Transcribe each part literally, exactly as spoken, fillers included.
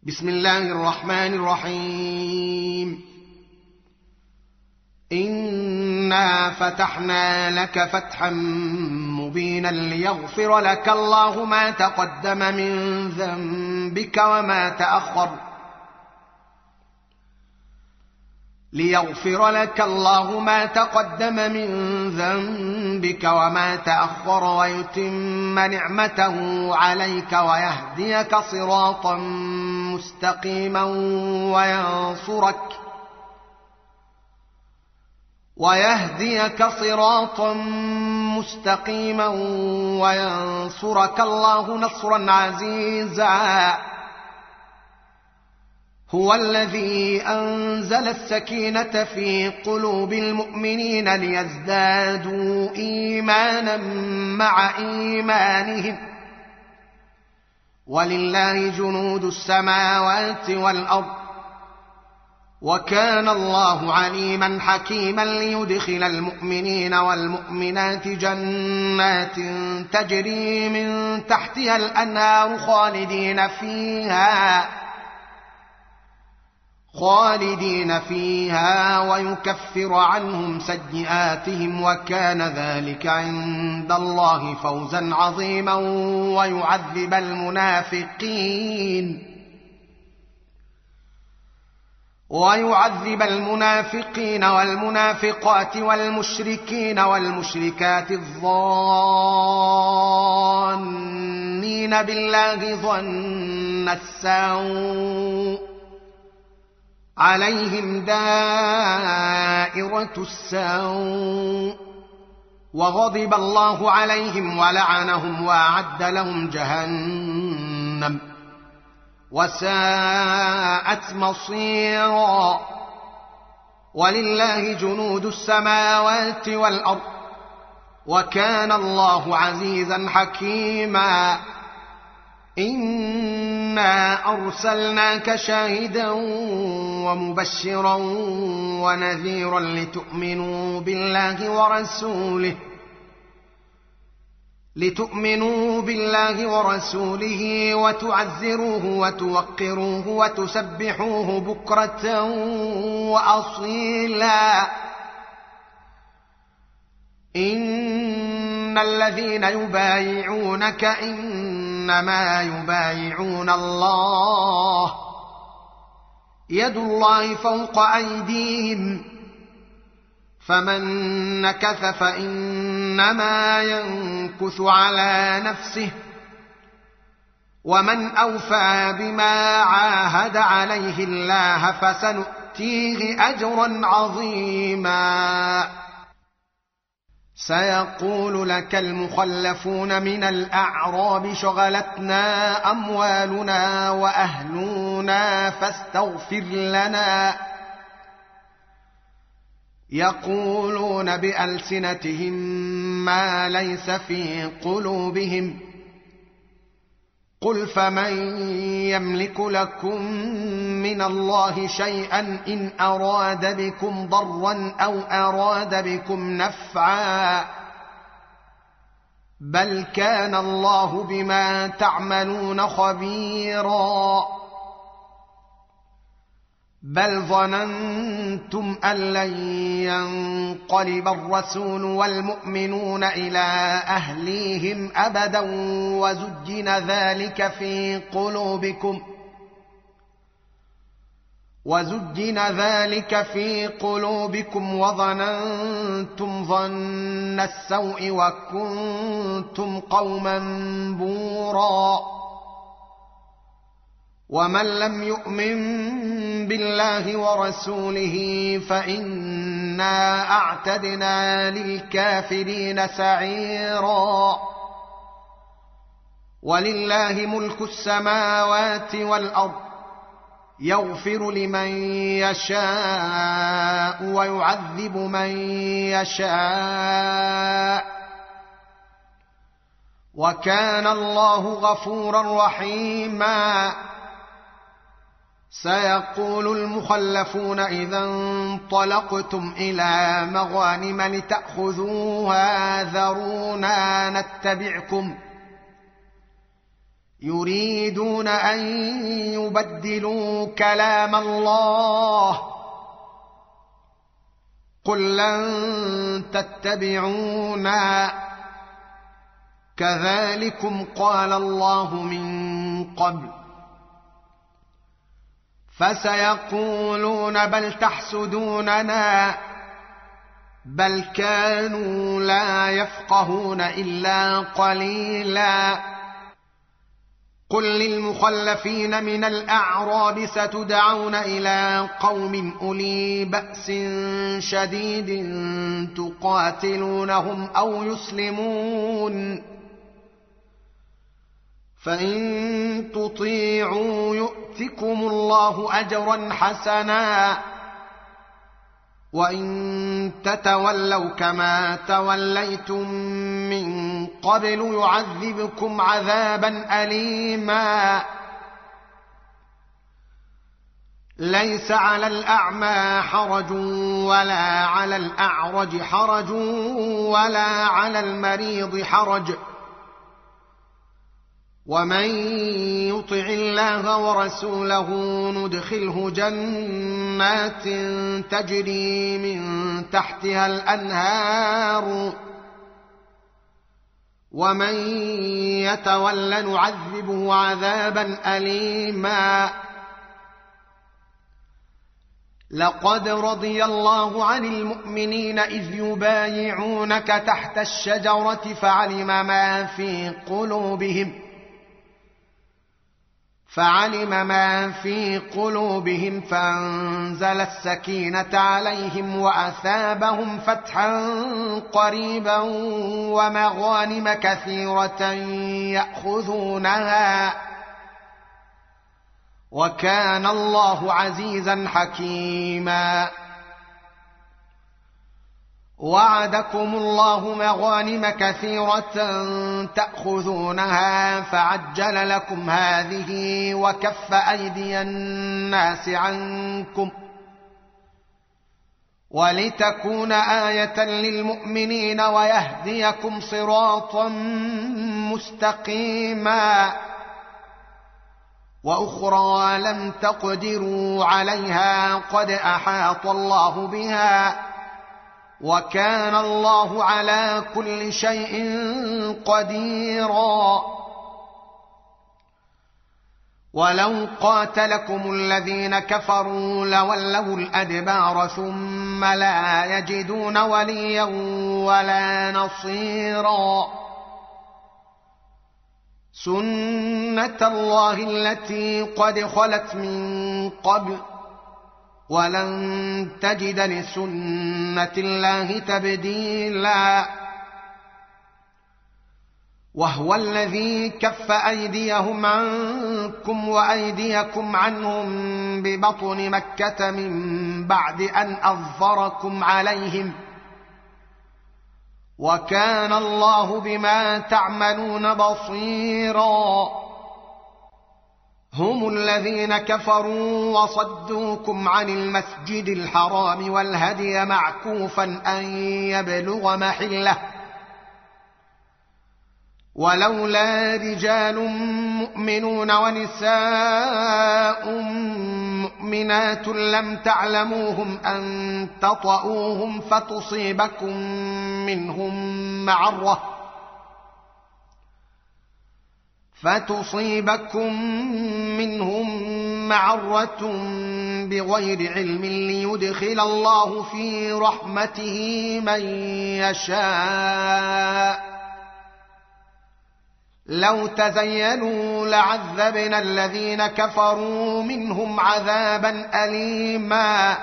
بسم الله الرحمن الرحيم. إنا فتحنا لك فتحا مبينا ليغفر لك الله ما تقدم من ذنبك وما تأخر ليغفر لك الله ما تقدم من ذنبك وما تأخر ويتم نعمته عليك ويهديك صراطا مستقيما وينصرك ويهديك صراطا مستقيما وينصرك الله نصرا عزيزا. هو الذي أنزل السكينة في قلوب المؤمنين ليزدادوا إيمانا مع إيمانهم ولله جنود السماوات والأرض وكان الله عليما حكيما. ليدخل المؤمنين والمؤمنات جنات تجري من تحتها الأنهار خالدين فيها خالدين فيها ويكفر عنهم سيئاتهم وكان ذلك عند الله فوزا عظيما. ويعذب المنافقين ويعذب المنافقين والمنافقات والمشركين والمشركات الظانين بالله ظن السوء عليهم دائرة السوء وغضب الله عليهم ولعنهم وأعد لهم جهنم وساءت مصيرا. ولله جنود السماوات والأرض وكان الله عزيزا حكيما. إنا أرسلناك شاهدا ومبشرا ونذيرا لتؤمنوا بالله ورسوله لتؤمنوا بالله ورسوله وتعزروه وتوقروه وتسبحوه بكرة وأصيلا. إن الذين يبايعونك إنما يبايعون الله يد الله فوق أيديهم فمن نكث فإنما ينكث على نفسه ومن أوفى بما عاهد عليه الله فسنؤتيه أجرا عظيما. سيقول لك المخلفون من الأعراب شغلتنا أموالنا وأهلنا فاستغفر لنا يقولون بألسنتهم ما ليس في قلوبهم قل فمن يملك لكم من الله شيئا إن أراد بكم ضرا أو أراد بكم نفعا بل كان الله بما تعملون خبيرا. بل ظننتم أن لن ينقلب الرسول والمؤمنون إلى أهليهم أبدا وزجن ذلك في قلوبكم وزجن ذلك في قلوبكم وظننتم ظن السوء وكنتم قوما بورا. ومن لم يؤمن بالله ورسوله فإنا أعتدنا للكافرين سعيرا. ولله ملك السماوات والأرض يغفر لمن يشاء ويعذب من يشاء وكان الله غفورا رحيما. سيقول المخلفون إذا انطلقتم إلى مغانم لتأخذوها ذرونا نتبعكم يريدون أن يبدلوا كلام الله قل لن تتبعونا كذلكم قال الله من قبل فسيقولون بل تحسدوننا بل كانوا لا يفقهون إلا قليلا قل للمخلفين من الأعراب ستدعون إلى قوم أولي بأس شديد تقاتلونهم أو يسلمون فإن تطيعوا يؤتكم الله أجرا حسنا وإن تتولوا كما توليتم من قبل يعذبكم عذابا أليما ليس على الأعمى حرج ولا على الأعرج حرج ولا على المريض حرج ومن يطع الله ورسوله ندخله جنات تجري من تحتها الأنهار ومن يتول نعذبه عذابا أليما لقد رضي الله عن المؤمنين إذ يبايعونك تحت الشجرة فعلم ما في قلوبهم فعلم ما في قلوبهم فأنزل السكينة عليهم وأثابهم فتحا قريبا ومغانم كثيرة يأخذونها وكان الله عزيزا حكيما وعدكم الله مغانم كثيرة تأخذونها فعجل لكم هذه وكف أيدي الناس عنكم ولتكون آية للمؤمنين ويهديكم صراطا مستقيما وأخرى لم تقدروا عليها قد أحاط الله بها وكان الله على كل شيء قديرا ولو قاتلكم الذين كفروا لولوا الأدبار ثم لا يجدون وليا ولا نصيرا سنة الله التي قد خلت من قبل ولن تجد لسنة الله تبديلا وهو الذي كف أيديهم عنكم وأيديكم عنهم ببطن مكة من بعد أن أظفركم عليهم وكان الله بما تعملون بصيرا هم الذين كفروا وصدوكم عن المسجد الحرام والهدي معكوفا أن يبلغ محله ولولا رجال مؤمنون ونساء مؤمنات لم تعلموهم أن تطؤوهم فتصيبكم منهم معرة فتصيبكم منهم معرة بغير علم ليدخل الله في رحمته من يشاء لو تزينوا لعذبنا الذين كفروا منهم عذابا أليما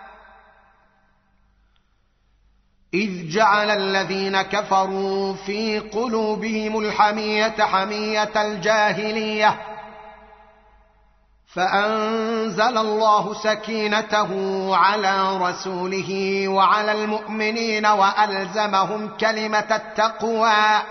إذ جعل الذين كفروا في قلوبهم الحمية حمية الجاهلية فأنزل الله سكينته على رسوله وعلى المؤمنين وألزمهم كلمة التقوى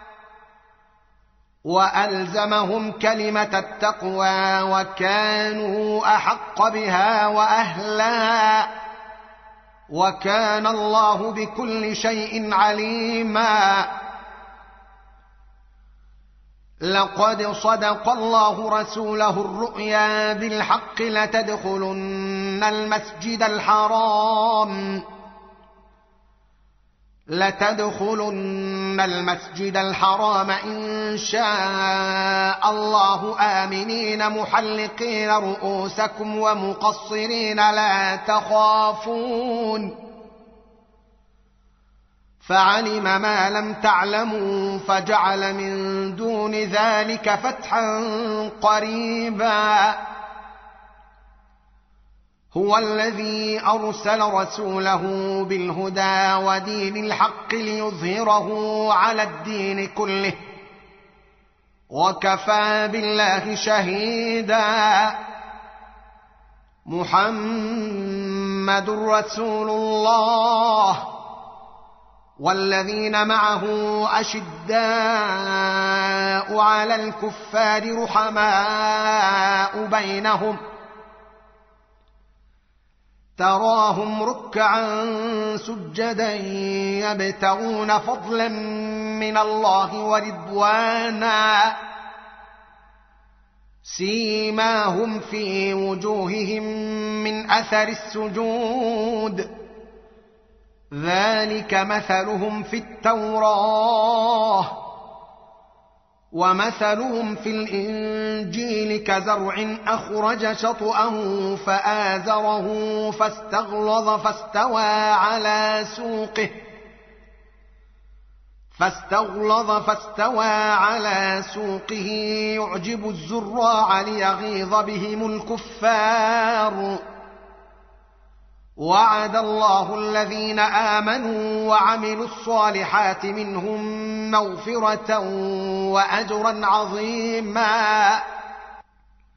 وألزمهم كلمة التقوى وكانوا أحق بها وأهلها وكان الله بكل شيء عليما لقد صدق الله رسوله الرؤيا بالحق لتدخلن المسجد الحرام لتدخلن المسجد الحرام إن شاء الله آمنين محلقين رؤوسكم ومقصرين لا تخافون فعلم ما لم تعلموا فجعل من دون ذلك فتحا قريبا هو الذي أرسل رسوله بالهدى ودين الحق ليظهره على الدين كله وكفى بالله شهيدا محمد رسول الله والذين معه أشداء على الكفار رحماء بينهم تراهم ركعا سجدا يبتغون فضلا من الله ورضوانا سيماهم في وجوههم من أثر السجود ذلك مثلهم في التوراة ومثلهم في الإنجيل كزرع أخرج شطأه فآزره فاستغلظ فاستوى على سوقه فاستغلظ فاستوى على سوقه يعجب الزراع ليغيظ بهم الكفار وعد الله الذين آمنوا وعملوا الصالحات منهم مغفرة وأجرا عظيما